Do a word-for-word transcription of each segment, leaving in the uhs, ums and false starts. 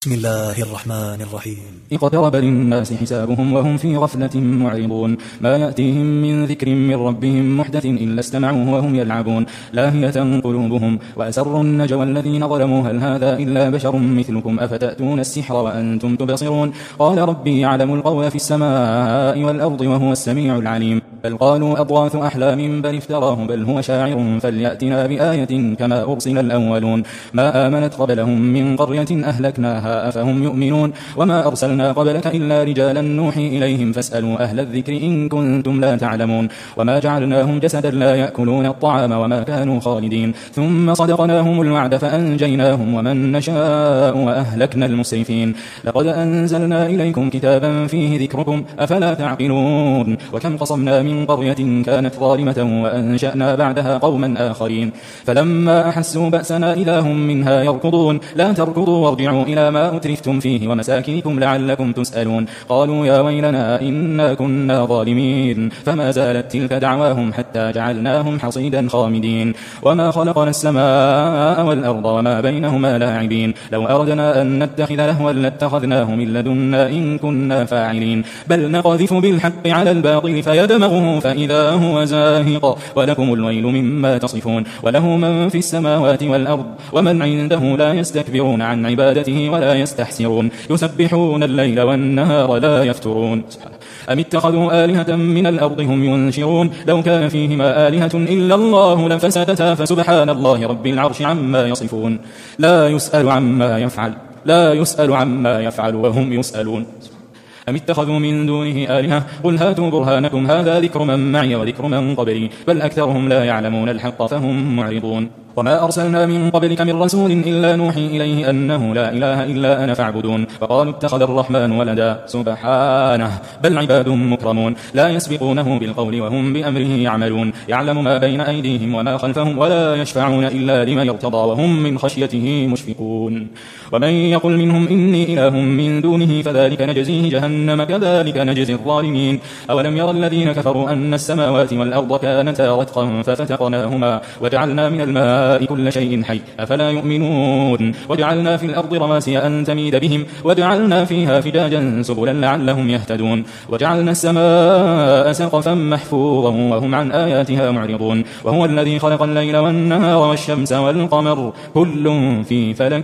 بسم الله الرحمن الرحيم. اقترب للناس حسابهم وهم في غفلة معرضون ما يأتيهم من ذكر من ربهم محدث إلا استمعوه وهم يلعبون لاهية قلوبهم وأسروا النجوى الذين ظلموا هل هذا إلا بشر مثلكم أفتأتون السحر وأنتم تبصرون قال ربي يعلم القول في السماء والأرض وهو السميع العليم بل قالوا أضغاث أحلام بل افتراه بل هو شاعر فليأتنا بآية كما أرسل الأولون ما آمنت قبلهم من قرية أهلكناها أفهم يؤمنون وما أرسلنا قبلك إلا رجالا نوحي إليهم فاسألوا أهل الذكر إن كنتم لا تعلمون وما جعلناهم جسدا لا يأكلون الطعام وما كانوا خالدين ثم صدقناهم الوعد فأنجيناهم ومن نشاء وأهلكنا المسرفين لقد أنزلنا إليكم كتابا فيه ذكركم أفلا تعقلون وكم قصمنا من قرية كانت ظالمة وأنشأنا بعدها قوما آخرين فلما أحسوا بأسنا إذا هم منها يركضون لا تركضوا وارجعوا إلى ما أترفتم فيه ومساكنكم لعلكم تسألون قالوا يا ويلنا إنا كنا ظالمين فما زالت تلك دعواهم حتى جعلناهم حصيدا خامدين وما خلقنا السماء والأرض وما بينهما لاعبين لو أردنا أن نتخذ لهوا لاتخذناه من لدنا إن كنا فاعلين بل نقذف بالحق على الباطل فيدمغه فإذا هو زاهق ولكم الويل مما تصفون وله من في السماوات والأرض ومن عنده لا يستكبرون عن عبادته ولا يستحسرون يسبحون الليل والنهار لا يفترون أم اتخذوا آلهة من الأرض هم ينشرون لو كان فيهما آلهة إلا الله لفسدتا فسبحان الله رب العرش عما يصفون لا يسأل عما يفعل لا يسأل عما يفعل وهم يسألون أم اتخذوا من دونه آلهة قل هاتوا برهانكم هذا ذكر من معي وذكر من قبلي بل أكثرهم لا يعلمون الحق فهم معرضون وما أرسلنا من قبلك من رسول إلا نوحي إليه أنه لا إله إلا أنا فاعبدون فقالوا اتخذ الرحمن ولدا سبحانه بل عباد مكرمون لا يسبقونه بالقول وهم بأمره يعملون يعلم ما بين أيديهم وما خلفهم ولا يشفعون إلا لمن ارتضى وهم من خشيته مشفقون ومن يقل منهم إني إله من دونه فذلك نجزيه جهنم كذلك نجزي الظالمين أولم يرى الذين كفروا أن السماوات والأرض كانتا رتقا ففتقناهما وجعلنا من الماء كل شيء حي أفلا يؤمنون وجعلنا في الأرض رواسي أن تميد بهم وجعلنا فيها فجاجا سبلا لعلهم يهتدون وجعلنا السماء سقفا محفوظا وهم عن آياتها معرضون وهو الذي خلق الليل والنهار والشمس والقمر كل في فلك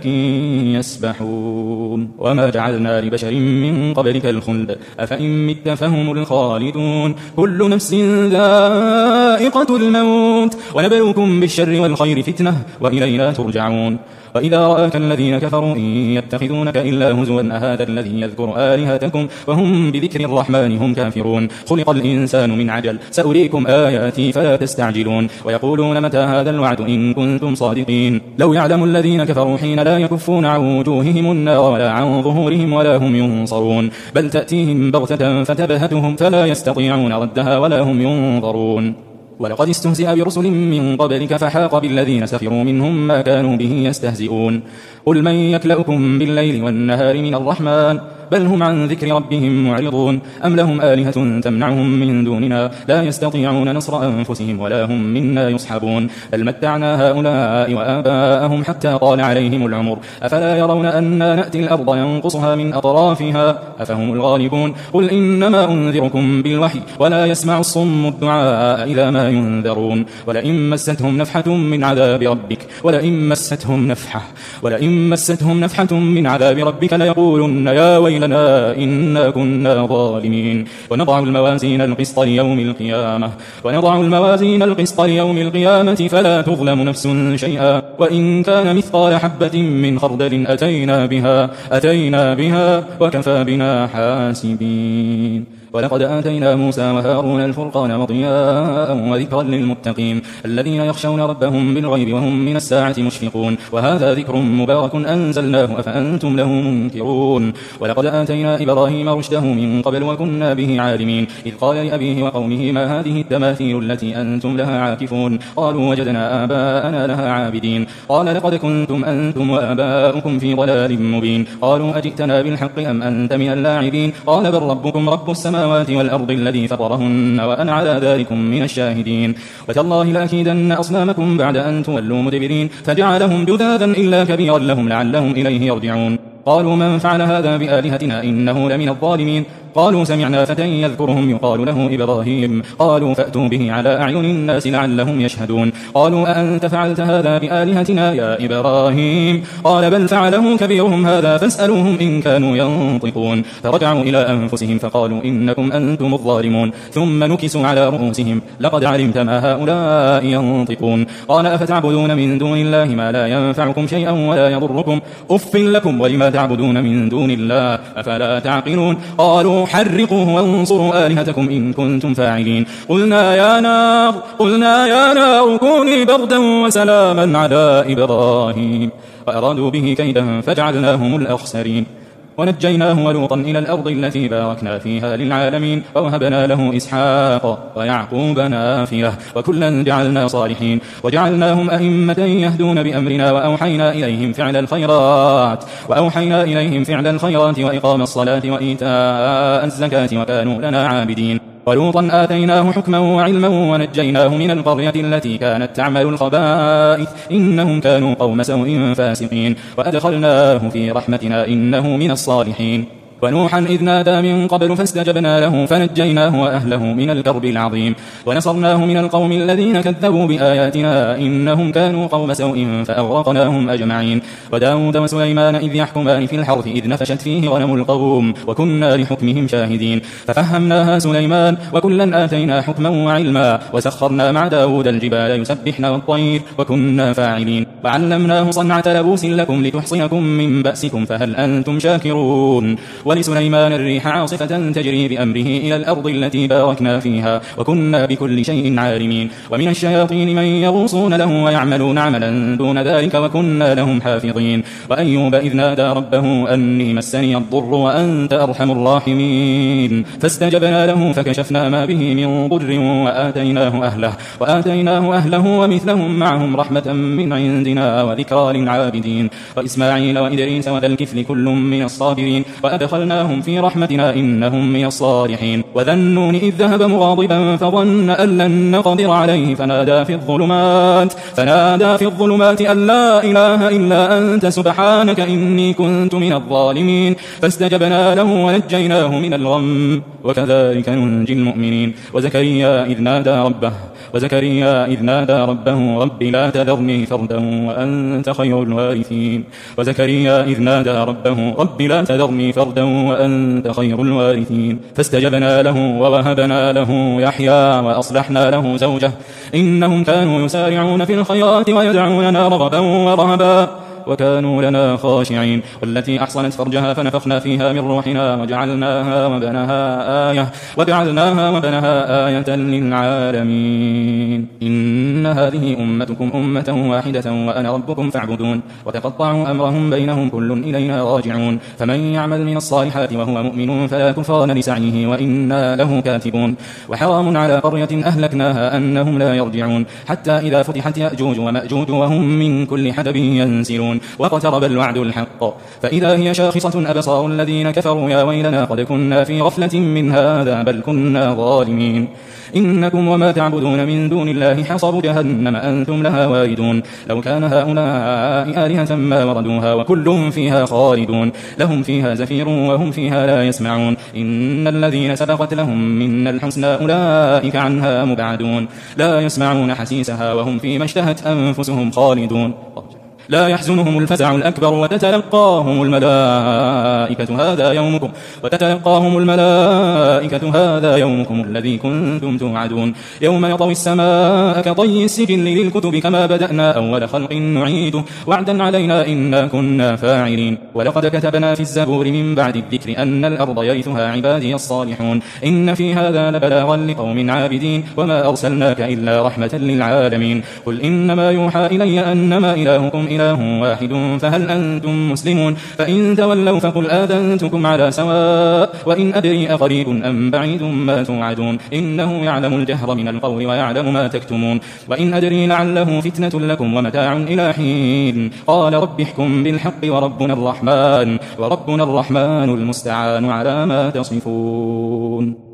يسبحون وما جعلنا لبشر من قبلك الخلد أفإن مت فهم الخالدون كل نفس ذائقة الموت ونبلوكم بالشر والخير فتنة وإلينا ترجعون وإذا رآك الذين كفروا إن يتخذونك إلا هزوا أهذا الذي يذكر آلهتكم وهم بذكر الرحمن هم كافرون خلق الإنسان من عجل سأريكم آياتي فلا تستعجلون ويقولون متى هذا الوعد إن كنتم صادقين لو يعلم الذين كفروا حين لا يكفون عن وجوههم النار ولا عن ظهورهم ولا هم ينصرون بل تأتيهم بغتة فتبهتهم فلا يستطيعون ردها ولا هم ينظرون ولقد استهزئ برسل من قبلك فحاق بالذين سخروا منهم ما كانوا به يستهزئون قل من يكلؤكم بالليل والنهار من الرحمن بل هم عن ذكر ربهم معرضون أم لهم آلهة تمنعهم من دوننا لا يستطيعون نصر أنفسهم ولا هم منا يصحبون بل متعنا هؤلاء وآباءهم حتى طال عليهم العمر أفلا يرون أنا نأتي الأرض ينقصها من أطرافها أفهم الغالبون قل إنما أنذركم بالوحي ولا يسمع الصم الدعاء إذا ما ينذرون ولئن مستهم نفحة من عذاب ربك ولئن مستهم نفحة ولئن مستهم نفحة من عذاب ربك ليقولن يا ويل لنا إنا كنا ظالمين ونضع الموازين القسط ليوم القيامة ونضع الموازين القسط ليوم القيامة فلا تظلم نفس شيئا وإن كان مثقال حبة من خردل أتينا بها أتينا بها وكفى بنا حاسبين ولقد آتينا موسى وهارون الفرقان وضياء وذكرا للمتقين الذين يخشون ربهم بالغيب وهم من الساعة مشفقون وهذا ذكر مبارك أنزلناه أفأنتم له منكرون ولقد آتينا إبراهيم رشده من قبل وكنا به عالمين إذ قال لأبيه وقومه ما هذه التماثيل التي أنتم لها عاكفون قالوا وجدنا آباءنا لها عابدين قال لقد كنتم أنتم وآباؤكم في ضلال مبين قالوا أجئتنا بالحق أم أنت من اللاعبين قال بل ربكم رب السماوات والأرض الذي فطرهن وأنا على ذلك من الشاهدين وتالله لأكيدن أصنامكم بعد أن تولوا مدبرين فجعلهم جذاذا إلا كبيرا لهم لعلهم إليه يرجعون قالوا من فعل هذا بآلهتنا إنه لمن الظالمين. قالوا سمعنا فتى يذكرهم يقال له إبراهيم. قالوا فأتوا به على أعين الناس لعلهم يشهدون. قالوا أأنت فعلت هذا بآلهتنا يا إبراهيم؟ قال بل فعله كبيرهم هذا فاسألوهم إن كانوا ينطقون. فرجعوا إلى أنفسهم فقالوا إنكم أنتم الظالمون. ثم نكسوا على رؤوسهم لقد علمت ما هؤلاء ينطقون. قال أفتعبدون من دون الله ما لا ينفعكم شيئا ولا يضركم أف لكم ولما تعبدون من دون الله أفلا تعقلون. قالوا حرقوه وانصروا آلهتكم إن كنتم فاعلين. قلنا يا نار قلنا يا نار كوني بردا وسلاما على إبراهيم وأرادوا به كيدا فجعلناهم الأخسرين. ونجيناه ولوطا إلى الأرض التي باركنا فيها للعالمين ووهبنا له إسحاق ويعقوب نافلة وكلا جعلنا صالحين وجعلناهم أئمة يهدون بأمرنا وأوحينا إليهم فعل الخيرات وأوحينا إليهم فعل الخيرات وإقام الصلاة وإيتاء الزكاة وكانوا لنا عابدين. ولوطا آتيناه حكما وعلما ونجيناه من القرية التي كانت تعمل الخبائث إنهم كانوا قوم سوء فاسقين وأدخلناه في رحمتنا إنه من الصالحين. ونوحا إذ نادى من قبل فاستجبنا له فنجيناه وأهله من الكرب العظيم ونصرناه من القوم الذين كذبوا بآياتنا إنهم كانوا قوم سوء فأغرقناهم أجمعين. وداود وسليمان إذ يحكمان في الحرث إذ نفشت فيه غنم القوم وكنا لحكمهم شاهدين ففهمناها سليمان وكلا آتينا حكما وعلما وسخرنا مع داود الجبال يسبحن والطير وكنا فاعلين. وعلمناه صنعة لبوس لكم لتحصنكم من بأسكم فهل أنتم شاكرون. ولسليمان الريح عاصفة تجري بأمره إلى الأرض التي باركنا فيها وكنا بكل شيء عالمين. ومن الشياطين من يغوصون له ويعملون عملا دون ذلك وكنا لهم حافظين. وأيوب إذ نادى ربه أني مسني الضر وأنت أرحم الراحمين فاستجبنا له فكشفنا ما به من ضر وآتيناه أهله وآتيناه أهله ومثلهم معهم رحمة من عندنا وذكرى للعابدين. وإسماعيل وإدريس وذا الكفل كل من الصابرين وأدخلناهم في رحمتنا إنهم من الصالحين. وذا النون إذ ذهب مغاضبا فظن أن لن نقدر عليه فنادى في الظلمات فنادى في الظلمات أن لا إله إلا أنت سبحانك إني كنت من الظالمين فاستجبنا له ونجيناه من الغم وكذلك ننجي المؤمنين. وزكريا إذ نادى ربه وزكريا إذ نادى ربه رب لا تذرني فردا وأنت خير الوارثين وزكريا إذ نادى ربه رب لا تذرني فردا وأنت خير الوارثين فاستجبنا له ووهبنا له يحيى وأصلحنا له زوجه إنهم كانوا يسارعون في الخيرات ويدعوننا رغبا ورهبا وكانوا لنا خاشعين. والتي أحصنت فرجها فنفخنا فيها من روحنا وجعلناها وبنها آية وجعلناها وبنها آية للعالمين. إن هذه أمتكم أمة واحدة وأنا ربكم فاعبدون. وتقطعوا أمرهم بينهم كل إلينا راجعون. فمن يعمل من الصالحات وهو مؤمن فلا كفران لسعيه وإنا له كاتبون. وحرام على قرية أهلكناها أنهم لا يرجعون حتى إذا فتحت يأجوج ومأجوج وهم من كل حدب ينسلون. واقترب الوعد الحق فإذا هي شاخصة أبصار الذين كفروا يا ويلنا قد كنا في غفلة من هذا بل كنا ظالمين. إنكم وما تعبدون من دون الله حصب جهنم أنتم لها واردون. لو كان هؤلاء آلهة ما وردوها وكل فيها خالدون. لهم فيها زفير وهم فيها لا يسمعون. إن الذين سبقت لهم منا الحسنى أولئك عنها مبعدون. لا يسمعون حسيسها وهم فيما اشتهت أنفسهم خالدون. لا يحزنهم الفزع الأكبر وتتلقاهم الملائكة هذا يومكم وتتلقاهم الملائكة هذا يومكم الذي كنتم توعدون. يوم يطوي السماء كطي السجل للكتب كما بدأنا أول خلق نعيده وعدا علينا إنا كنا فاعلين. ولقد كتبنا في الزبور من بعد الذكر أن الأرض يرثها عبادي الصالحون. إن في هذا لبلاغا لقوم عابدين وما أرسلناك إلا رحمة للعالمين. قل إنما يوحى إلي أنما إلهكم إله واحد فهل أنتم مسلمون. فإن تولوا فقل آذنتكم على سواء وإن أدري أقريب أم بعيد ما توعدون. إنه يعلم الجهر من القول ويعلم ما تكتمون. وإن أدري لعله فتنة لكم ومتاع إلى حين. قال رب احكم بالحق وربنا الرحمن وربنا الرحمن المستعان على ما تصفون.